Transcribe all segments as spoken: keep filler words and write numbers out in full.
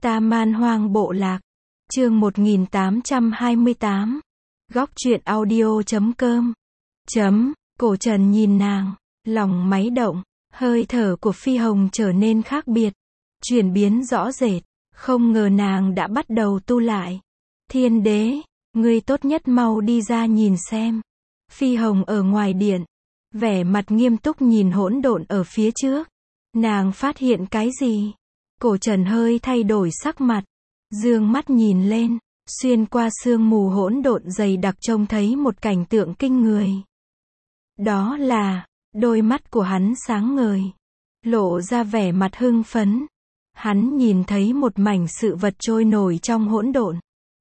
Ta Man Hoang Bộ Lạc. Chương một nghìn tám trăm hai mươi tám. Góc truyện audio chấm com. Chấm, Cổ Trần nhìn nàng, lòng máy động, hơi thở của Phi Hồng trở nên khác biệt, chuyển biến rõ rệt, không ngờ nàng đã bắt đầu tu lại. Thiên đế, ngươi tốt nhất mau đi ra nhìn xem. Phi Hồng ở ngoài điện, vẻ mặt nghiêm túc nhìn hỗn độn ở phía trước. Nàng phát hiện cái gì? Cổ Trần hơi thay đổi sắc mặt, dương mắt nhìn lên, xuyên qua sương mù hỗn độn dày đặc trông thấy một cảnh tượng kinh người. Đó là, đôi mắt của hắn sáng ngời, lộ ra vẻ mặt hưng phấn. Hắn nhìn thấy một mảnh sự vật trôi nổi trong hỗn độn,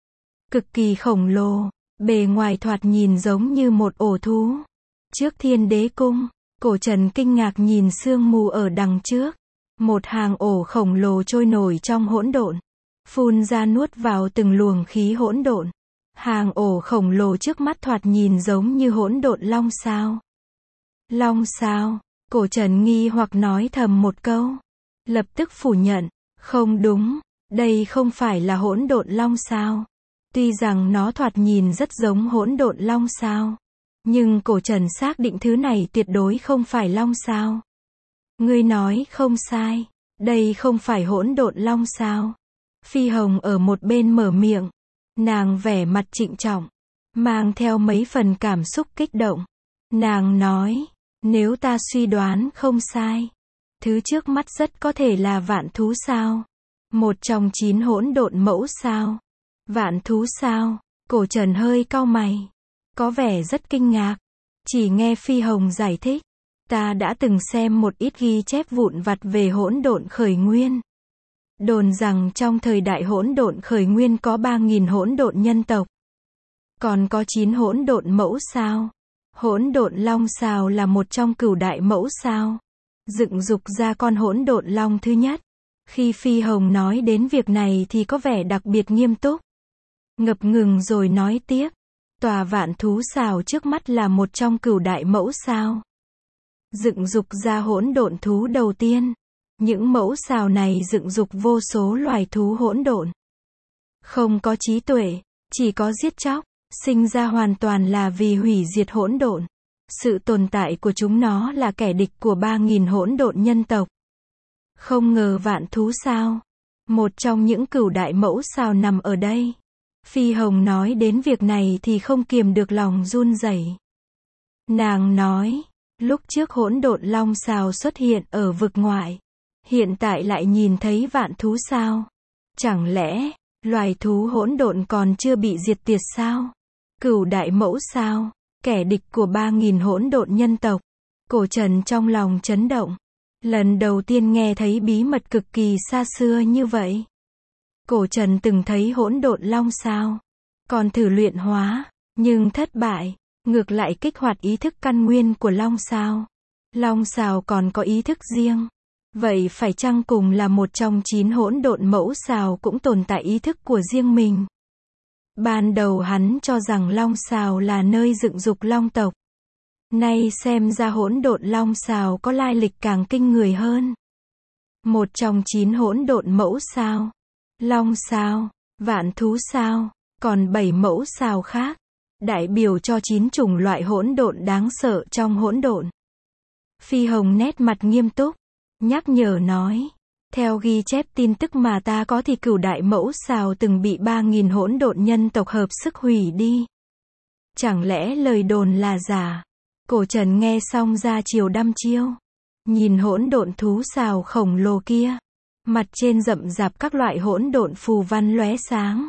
cực kỳ khổng lồ, bề ngoài thoạt nhìn giống như một ổ thú. Trước Thiên Đế cung, Cổ Trần kinh ngạc nhìn sương mù ở đằng trước, một hàng ổ khổng lồ trôi nổi trong hỗn độn, phun ra nuốt vào từng luồng khí hỗn độn. Hàng ổ khổng lồ trước mắt thoạt nhìn giống như hỗn độn long sao. Long sao? Cổ Trần nghi hoặc nói thầm một câu, lập tức phủ nhận, không đúng, đây không phải là hỗn độn long sao. Tuy rằng nó thoạt nhìn rất giống hỗn độn long sao, nhưng Cổ Trần xác định thứ này tuyệt đối không phải long sao. Ngươi nói không sai, đây không phải hỗn độn long sao. Phi Hồng ở một bên mở miệng, nàng vẻ mặt trịnh trọng, mang theo mấy phần cảm xúc kích động. Nàng nói, nếu ta suy đoán không sai, thứ trước mắt rất có thể là vạn thú sao. Một trong chín hỗn độn mẫu sao. Vạn thú sao? Cổ Trần hơi cau mày, có vẻ rất kinh ngạc. Chỉ nghe Phi Hồng giải thích, ta đã từng xem một ít ghi chép vụn vặt về hỗn độn khởi nguyên. Đồn rằng trong thời đại hỗn độn khởi nguyên có ba nghìn hỗn độn nhân tộc, còn có chín hỗn độn mẫu sao. Hỗn độn long sao là một trong cửu đại mẫu sao, dựng dục ra con hỗn độn long thứ nhất. Khi Phi Hồng nói đến việc này thì có vẻ đặc biệt nghiêm túc, ngập ngừng rồi nói tiếp, tòa vạn thú sao trước mắt là một trong cửu đại mẫu sao, dựng dục ra hỗn độn thú đầu tiên. Những mẫu sao này dựng dục vô số loài thú hỗn độn, không có trí tuệ, chỉ có giết chóc, sinh ra hoàn toàn là vì hủy diệt hỗn độn. Sự tồn tại của chúng nó là kẻ địch của ba nghìn hỗn độn nhân tộc. Không ngờ vạn thú sao, một trong những cửu đại mẫu sao nằm ở đây. Phi Hồng nói đến việc này thì không kiềm được lòng run rẩy. Nàng nói, lúc trước hỗn độn long sao xuất hiện ở vực ngoại, hiện tại lại nhìn thấy vạn thú sao. Chẳng lẽ, loài thú hỗn độn còn chưa bị diệt tiệt sao? Cửu đại mẫu sao, kẻ địch của ba nghìn hỗn độn nhân tộc. Cổ Trần trong lòng chấn động. Lần đầu tiên nghe thấy bí mật cực kỳ xa xưa như vậy. Cổ Trần từng thấy hỗn độn long sao, còn thử luyện hóa, nhưng thất bại, ngược lại kích hoạt ý thức căn nguyên của long sao. Long sao còn có ý thức riêng. Vậy phải chăng cùng là một trong chín hỗn độn mẫu sao cũng tồn tại ý thức của riêng mình? Ban đầu hắn cho rằng long sao là nơi dựng dục long tộc. Nay xem ra hỗn độn long sao có lai lịch càng kinh người hơn. Một trong chín hỗn độn mẫu sao, long sao, vạn thú sao, còn bảy mẫu sao khác, đại biểu cho chín chủng loại hỗn độn đáng sợ trong hỗn độn. Phi Hồng nét mặt nghiêm túc, nhắc nhở nói, theo ghi chép tin tức mà ta có thì cửu đại mẫu sao từng bị ba nghìn hỗn độn nhân tộc hợp sức hủy đi. Chẳng lẽ lời đồn là giả? Cổ Trần nghe xong ra chiều đăm chiêu, nhìn hỗn độn thú sao khổng lồ kia, mặt trên rậm rạp các loại hỗn độn phù văn lóe sáng.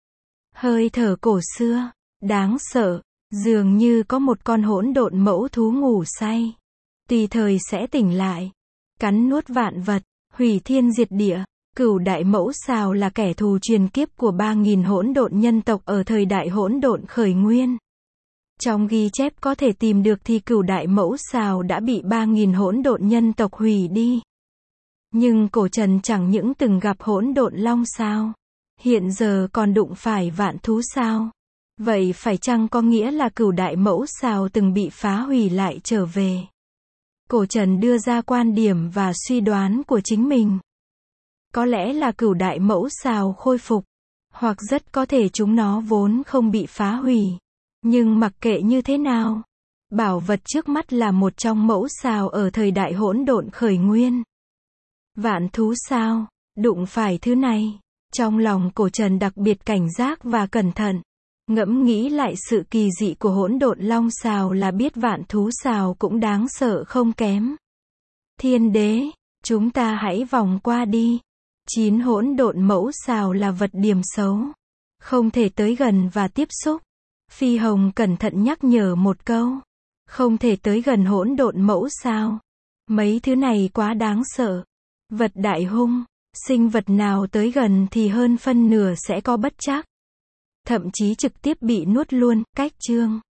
Hơi thở cổ xưa, đáng sợ, dường như có một con hỗn độn mẫu thú ngủ say, tùy thời sẽ tỉnh lại, cắn nuốt vạn vật, hủy thiên diệt địa. Cửu đại mẫu sao là kẻ thù truyền kiếp của ba nghìn hỗn độn nhân tộc ở thời đại hỗn độn khởi nguyên. Trong ghi chép có thể tìm được thì cửu đại mẫu sao đã bị ba nghìn hỗn độn nhân tộc hủy đi. Nhưng Cổ Trần chẳng những từng gặp hỗn độn long sao, hiện giờ còn đụng phải vạn thú sao. Vậy phải chăng có nghĩa là cửu đại mẫu sao từng bị phá hủy lại trở về? Cổ Trần đưa ra quan điểm và suy đoán của chính mình. Có lẽ là cửu đại mẫu xào khôi phục. Hoặc rất có thể chúng nó vốn không bị phá hủy. Nhưng mặc kệ như thế nào, bảo vật trước mắt là một trong mẫu xào ở thời đại hỗn độn khởi nguyên. Vạn thú sao? Đụng phải thứ này. Trong lòng Cổ Trần đặc biệt cảnh giác và cẩn thận. Ngẫm nghĩ lại sự kỳ dị của hỗn độn long xào là biết vạn thú xào cũng đáng sợ không kém. Thiên đế, chúng ta hãy vòng qua đi. Chín hỗn độn mẫu xào là vật điểm xấu. Không thể tới gần và tiếp xúc. Phi Hồng cẩn thận nhắc nhở một câu. Không thể tới gần hỗn độn mẫu xào. Mấy thứ này quá đáng sợ. Vật đại hung. Sinh vật nào tới gần thì hơn phân nửa sẽ có bất trắc. Thậm chí trực tiếp bị nuốt luôn. Cách chương